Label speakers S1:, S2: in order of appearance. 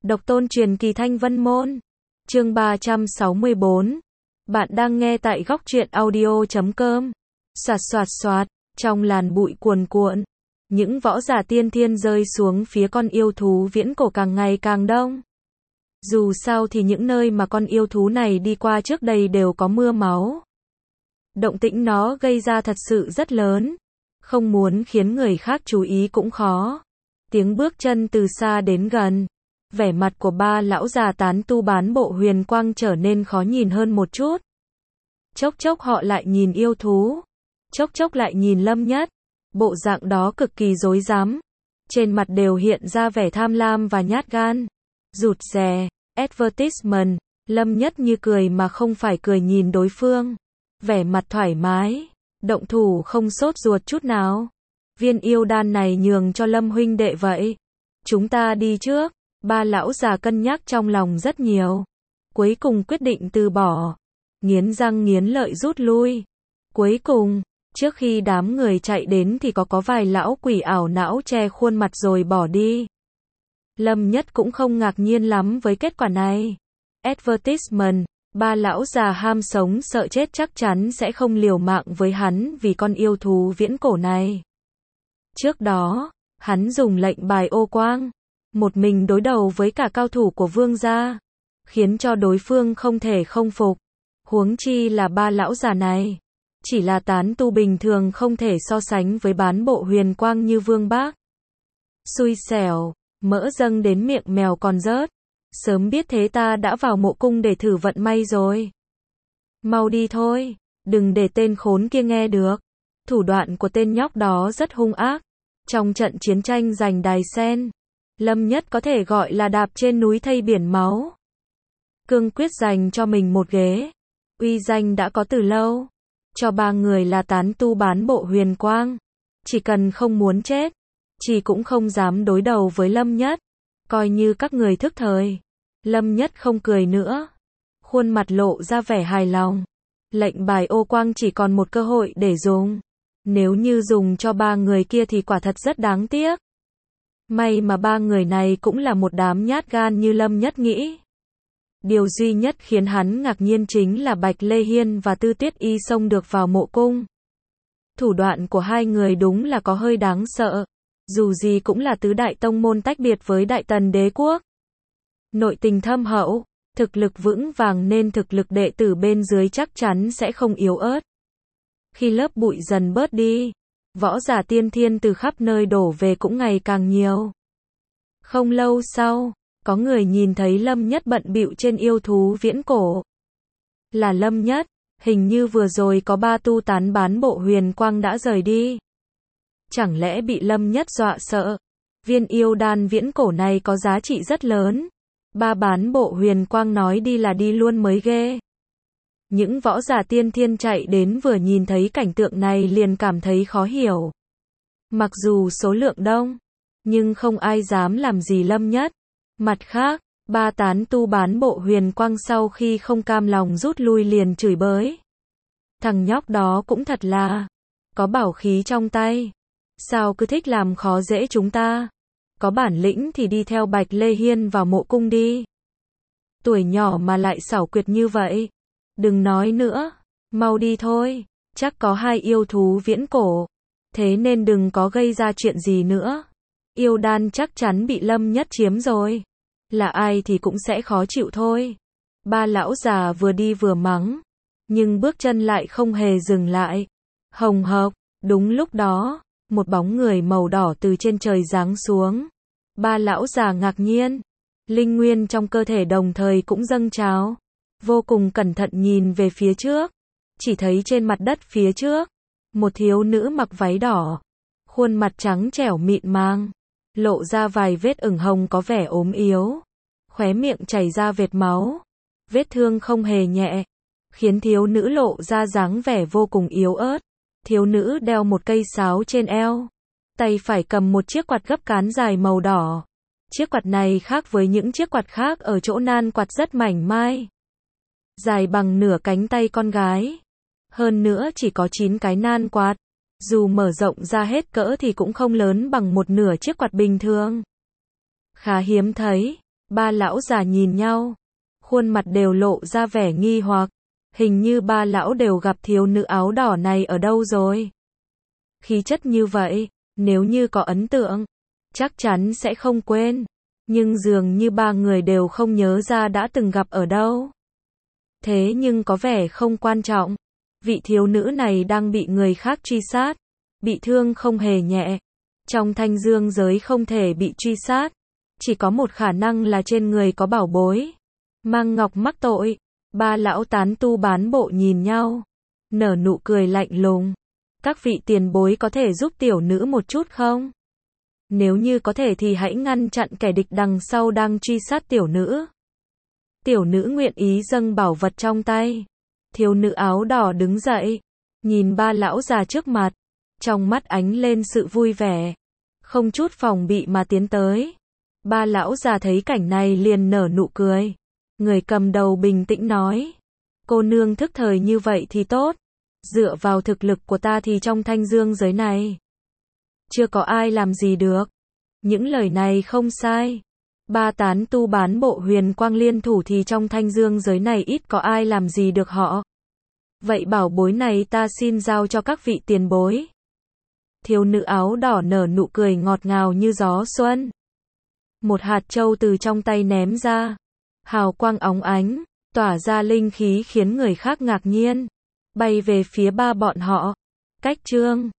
S1: Độc tôn truyền kỳ Thanh Vân Môn. Chương 364. Bạn đang nghe tại góc truyện audio.com. Soạt soạt soạt, trong làn bụi cuồn cuộn, những võ giả tiên thiên rơi xuống phía con yêu thú viễn cổ càng ngày càng đông. Dù sao thì những nơi mà con yêu thú này đi qua trước đây đều có mưa máu. Động tĩnh nó gây ra thật sự rất lớn, không muốn khiến người khác chú ý cũng khó. Tiếng bước chân từ xa đến gần, vẻ mặt của ba lão già tán tu bán bộ huyền quang trở nên khó nhìn hơn một chút. Chốc chốc họ lại nhìn yêu thú, chốc chốc lại nhìn Lâm Nhất, bộ dạng đó cực kỳ rối rắm, trên mặt đều hiện ra vẻ tham lam và nhát gan. Rụt rè, advertisement, Lâm Nhất như cười mà không phải cười nhìn đối phương, vẻ mặt thoải mái, động thủ không sốt ruột chút nào. Viên yêu đan này nhường cho Lâm huynh đệ vậy, chúng ta đi trước. Ba lão già cân nhắc trong lòng rất nhiều, cuối cùng quyết định từ bỏ, nghiến răng nghiến lợi rút lui. Cuối cùng, trước khi đám người chạy đến thì có vài lão quỷ ảo não che khuôn mặt rồi bỏ đi. Lâm Nhất cũng không ngạc nhiên lắm với kết quả này. Advertisement, ba lão già ham sống sợ chết chắc chắn sẽ không liều mạng với hắn vì con yêu thú viễn cổ này. Trước đó, hắn dùng lệnh bài ô quang, một mình đối đầu với cả cao thủ của Vương gia, khiến cho đối phương không thể không phục. Huống chi là ba lão già này, chỉ là tán tu bình thường không thể so sánh với bán bộ huyền quang như Vương Bác. Xui xẻo, mỡ dâng đến miệng mèo còn rớt. Sớm biết thế ta đã vào mộ cung để thử vận may rồi. Mau đi thôi, đừng để tên khốn kia nghe được. Thủ đoạn của tên nhóc đó rất hung ác. Trong trận chiến tranh giành đài sen, Lâm Nhất có thể gọi là đạp trên núi thây biển máu. Cương quyết dành cho mình một ghế. Uy danh đã có từ lâu. Cho ba người là tán tu bán bộ huyền quang. Chỉ cần không muốn chết, chỉ cũng không dám đối đầu với Lâm Nhất. Coi như các người thức thời. Lâm Nhất không cười nữa, khuôn mặt lộ ra vẻ hài lòng. Lệnh bài ô quang chỉ còn một cơ hội để dùng. Nếu như dùng cho ba người kia thì quả thật rất đáng tiếc. May mà ba người này cũng là một đám nhát gan như Lâm Nhất nghĩ. Điều duy nhất khiến hắn ngạc nhiên chính là Bạch Lê Hiên và Tư Tuyết Y xông được vào mộ cung. Thủ đoạn của hai người đúng là có hơi đáng sợ. Dù gì cũng là tứ đại tông môn tách biệt với Đại Tần đế quốc. Nội tình thâm hậu, thực lực vững vàng nên thực lực đệ tử bên dưới chắc chắn sẽ không yếu ớt. Khi lớp bụi dần bớt đi, võ giả tiên thiên từ khắp nơi đổ về cũng ngày càng nhiều. Không lâu sau, có người nhìn thấy Lâm Nhất bận bịu trên yêu thú viễn cổ. Là Lâm Nhất, hình như vừa rồi có ba tu tán bán bộ huyền quang đã rời đi. Chẳng lẽ bị Lâm Nhất dọa sợ? Viên yêu đan viễn cổ này có giá trị rất lớn. Ba bán bộ huyền quang nói đi là đi luôn mới ghê. Những võ giả tiên thiên chạy đến vừa nhìn thấy cảnh tượng này liền cảm thấy khó hiểu. Mặc dù số lượng đông, nhưng không ai dám làm gì Lâm Nhất. Mặt khác, ba tán tu bán bộ huyền quang sau khi không cam lòng rút lui liền chửi bới. Thằng nhóc đó cũng thật là có bảo khí trong tay. Sao cứ thích làm khó dễ chúng ta? Có bản lĩnh thì đi theo Bạch Lê Hiên vào mộ cung đi. Tuổi nhỏ mà lại xảo quyệt như vậy. Đừng nói nữa, mau đi thôi, chắc có hai yêu thú viễn cổ. Thế nên đừng có gây ra chuyện gì nữa. Yêu đan chắc chắn bị Lâm Nhất chiếm rồi. Là ai thì cũng sẽ khó chịu thôi. Ba lão già vừa đi vừa mắng, nhưng bước chân lại không hề dừng lại. Hồng hộc, đúng lúc đó, một bóng người màu đỏ từ trên trời giáng xuống. Ba lão già ngạc nhiên, linh nguyên trong cơ thể đồng thời cũng dâng trào, vô cùng cẩn thận nhìn về phía trước, chỉ thấy trên mặt đất phía trước, một thiếu nữ mặc váy đỏ, khuôn mặt trắng trẻo mịn màng, lộ ra vài vết ửng hồng có vẻ ốm yếu, khóe miệng chảy ra vệt máu, vết thương không hề nhẹ, khiến thiếu nữ lộ ra dáng vẻ vô cùng yếu ớt. Thiếu nữ đeo một cây sáo trên eo, tay phải cầm một chiếc quạt gấp cán dài màu đỏ. Chiếc quạt này khác với những chiếc quạt khác ở chỗ nan quạt rất mảnh mai, dài bằng nửa cánh tay con gái. Hơn nữa chỉ có 9 cái nan quạt, dù mở rộng ra hết cỡ thì cũng không lớn bằng một nửa chiếc quạt bình thường. Khá hiếm thấy, Ba lão già nhìn nhau, khuôn mặt đều lộ ra vẻ nghi hoặc. Hình như ba lão đều gặp thiếu nữ áo đỏ này ở đâu rồi. Khí chất như vậy, nếu như có ấn tượng, chắc chắn sẽ không quên. Nhưng dường như ba người đều không nhớ ra đã từng gặp ở đâu. Thế nhưng có vẻ không quan trọng. Vị thiếu nữ này đang bị người khác truy sát. Bị thương không hề nhẹ. Trong thanh dương giới không thể bị truy sát. Chỉ có một khả năng là trên người có bảo bối. Mang ngọc mắc tội. Ba lão tán tu bán bộ nhìn nhau. Nở nụ cười lạnh lùng. Các vị tiền bối có thể giúp tiểu nữ một chút không? Nếu như có thể thì hãy ngăn chặn kẻ địch đằng sau đang truy sát tiểu nữ. Tiểu nữ nguyện ý dâng bảo vật trong tay. Thiếu nữ áo đỏ đứng dậy. Nhìn ba lão già trước mặt. Trong mắt ánh lên sự vui vẻ. Không chút phòng bị mà tiến tới. Ba lão già thấy cảnh này liền nở nụ cười. Người cầm đầu bình tĩnh nói. Cô nương thức thời như vậy thì tốt. Dựa vào thực lực của ta thì trong thanh dương giới này chưa có ai làm gì được. Những lời này không sai. Ba tán tu bán bộ huyền quang liên thủ thì trong thanh dương giới này ít có ai làm gì được họ. Vậy bảo bối này ta xin giao cho các vị tiền bối. Thiếu nữ áo đỏ nở nụ cười ngọt ngào như gió xuân. Một hạt châu từ trong tay ném ra. Hào quang óng ánh, tỏa ra linh khí khiến người khác ngạc nhiên. Bay về phía ba bọn họ. Cách chương